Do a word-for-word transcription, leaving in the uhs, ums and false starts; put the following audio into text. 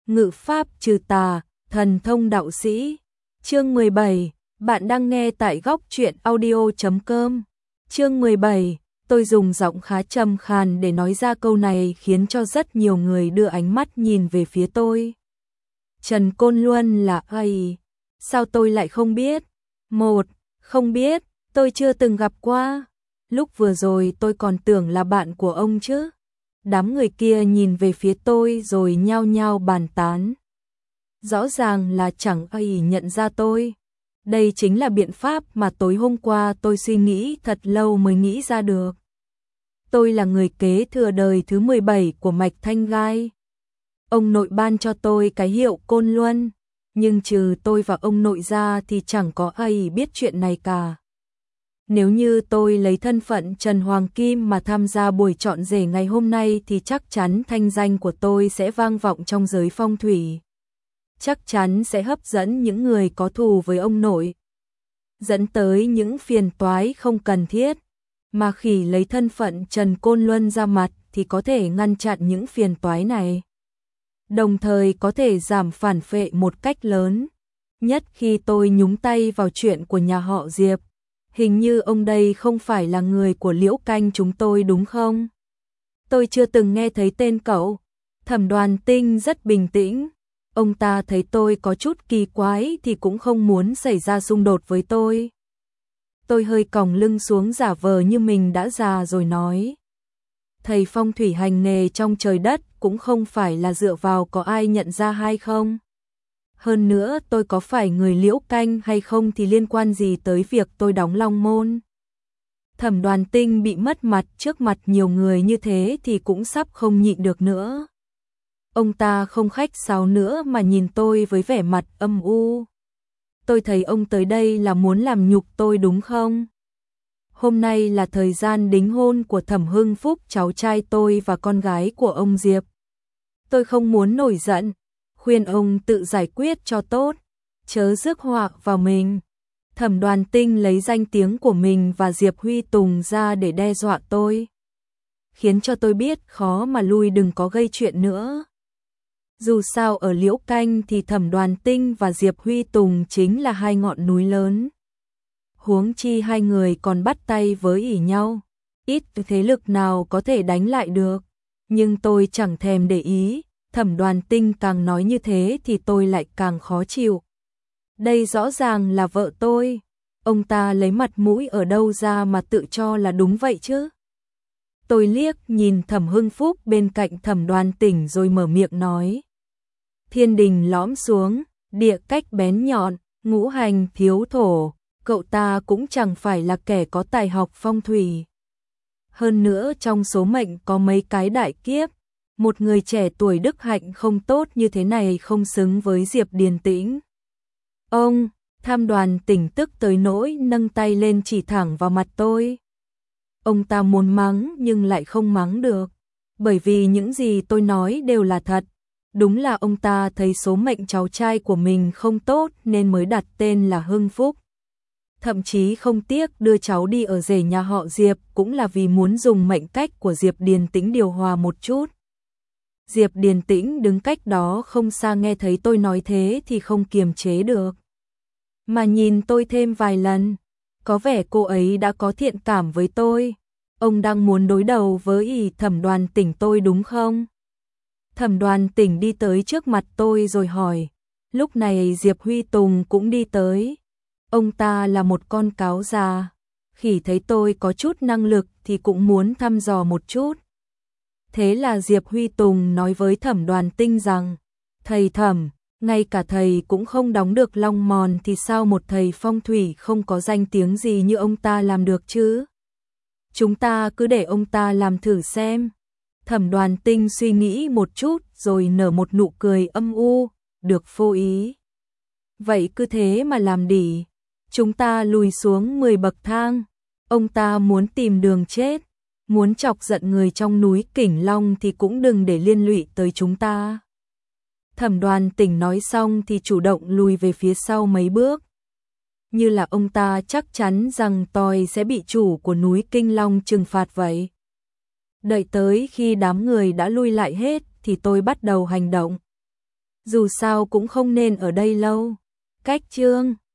ngự pháp trừ tà, thần thông đạo sĩ. Chương mười bảy, bạn đang nghe tại góc truyện audio chấm com. Chương mười bảy, tôi dùng giọng khá trầm khàn để nói ra câu này khiến cho rất nhiều người đưa ánh mắt nhìn về phía tôi. Trần Côn Luân là ai? Sao tôi lại không biết? Một, không biết, tôi chưa từng gặp qua. Lúc vừa rồi tôi còn tưởng là bạn của ông chứ. Đám người kia nhìn về phía tôi rồi nhao nhao bàn tán. Rõ ràng là chẳng ai nhận ra tôi. Đây chính là biện pháp mà tối hôm qua tôi suy nghĩ thật lâu mới nghĩ ra được. Tôi là người kế thừa đời thứ mười bảy của Mạch Thanh Gai. Ông nội ban cho tôi cái hiệu Côn Luân, nhưng trừ tôi và ông nội ra thì chẳng có ai biết chuyện này cả. Nếu như tôi lấy thân phận Trần Hoàng Kim mà tham gia buổi chọn rể ngày hôm nay thì chắc chắn thanh danh của tôi sẽ vang vọng trong giới phong thủy. Chắc chắn sẽ hấp dẫn những người có thù với ông nội, dẫn tới những phiền toái không cần thiết. Mà khi lấy thân phận Trần Côn Luân ra mặt thì có thể ngăn chặn những phiền toái này, đồng thời có thể giảm phản phệ một cách lớn. Nhất khi tôi nhúng tay vào chuyện của nhà họ Diệp. Hình như ông đây không phải là người của Liễu Canh chúng tôi đúng không? Tôi chưa từng nghe thấy tên cậu. Thẩm Đoàn Tinh rất bình tĩnh. Ông ta thấy tôi có chút kỳ quái thì cũng không muốn xảy ra xung đột với tôi. Tôi hơi còng lưng xuống giả vờ như mình đã già rồi nói. Thầy phong thủy hành nghề trong trời đất cũng không phải là dựa vào có ai nhận ra hay không. Hơn nữa tôi có phải người Liễu Canh hay không thì liên quan gì tới việc tôi đóng Long Môn. Thẩm Đoàn Tinh bị mất mặt trước mặt nhiều người như thế thì cũng sắp không nhịn được nữa. Ông ta không khách sáo nữa mà nhìn tôi với vẻ mặt âm u. Tôi thấy ông tới đây là muốn làm nhục tôi đúng không? Hôm nay là thời gian đính hôn của Thẩm Hưng Phúc, cháu trai tôi và con gái của ông Diệp. Tôi không muốn nổi giận, khuyên ông tự giải quyết cho tốt, chớ rước họa vào mình. Thẩm Đoàn Tinh lấy danh tiếng của mình và Diệp Huy Tùng ra để đe dọa tôi, khiến cho tôi biết khó mà lui, đừng có gây chuyện nữa. Dù sao ở Liễu Canh thì Thẩm Đoàn Tinh và Diệp Huy Tùng chính là hai ngọn núi lớn. Huống chi hai người còn bắt tay với ỉ nhau, ít thế lực nào có thể đánh lại được. Nhưng tôi chẳng thèm để ý. Thẩm Đoàn Tinh càng nói như thế thì tôi lại càng khó chịu. Đây rõ ràng là vợ tôi. Ông ta lấy mặt mũi ở đâu ra mà tự cho là đúng vậy chứ? Tôi liếc nhìn Thẩm Hưng Phúc bên cạnh Thẩm Đoàn Tinh rồi mở miệng nói. Thiên đình lõm xuống, địa cách bén nhọn, ngũ hành thiếu thổ. Cậu ta cũng chẳng phải là kẻ có tài học phong thủy. Hơn nữa trong số mệnh có mấy cái đại kiếp. Một người trẻ tuổi đức hạnh không tốt như thế này không xứng với Diệp Điền Tĩnh. Ông, Tham Đoàn Tỉnh tức tới nỗi nâng tay lên chỉ thẳng vào mặt tôi. Ông ta muốn mắng nhưng lại không mắng được, bởi vì những gì tôi nói đều là thật. Đúng là ông ta thấy số mệnh cháu trai của mình không tốt nên mới đặt tên là Hưng Phúc. Thậm chí không tiếc đưa cháu đi ở rể nhà họ Diệp cũng là vì muốn dùng mệnh cách của Diệp Điền Tĩnh điều hòa một chút. Diệp Điền Tĩnh đứng cách đó không xa nghe thấy tôi nói thế thì không kiềm chế được, mà nhìn tôi thêm vài lần. Có vẻ cô ấy đã có thiện cảm với tôi. Ông đang muốn đối đầu với ỷ Thẩm Đoàn Tỉnh tôi đúng không? Thẩm Đoàn Tỉnh đi tới trước mặt tôi rồi hỏi. Lúc này Diệp Huy Tùng cũng đi tới. Ông ta là một con cáo già. Khi thấy tôi có chút năng lực thì cũng muốn thăm dò một chút. Thế là Diệp Huy Tùng nói với Thẩm Đoàn Tinh rằng, thầy Thẩm, ngay cả thầy cũng không đóng được long mòn thì sao một thầy phong thủy không có danh tiếng gì như ông ta làm được chứ? Chúng ta cứ để ông ta làm thử xem. Thẩm Đoàn Tinh suy nghĩ một chút rồi nở một nụ cười âm u, được phô ý. Vậy cứ thế mà làm đi. Chúng ta lùi xuống mười bậc thang. Ông ta muốn tìm đường chết. Muốn chọc giận người trong núi Kình Long thì cũng đừng để liên lụy tới chúng ta. Thẩm Đoàn Tỉnh nói xong thì chủ động lùi về phía sau mấy bước. Như là ông ta chắc chắn rằng tôi sẽ bị chủ của núi Kinh Long trừng phạt vậy. Đợi tới khi đám người đã lui lại hết thì tôi bắt đầu hành động. dù sao cũng không nên ở đây lâu. Cách chương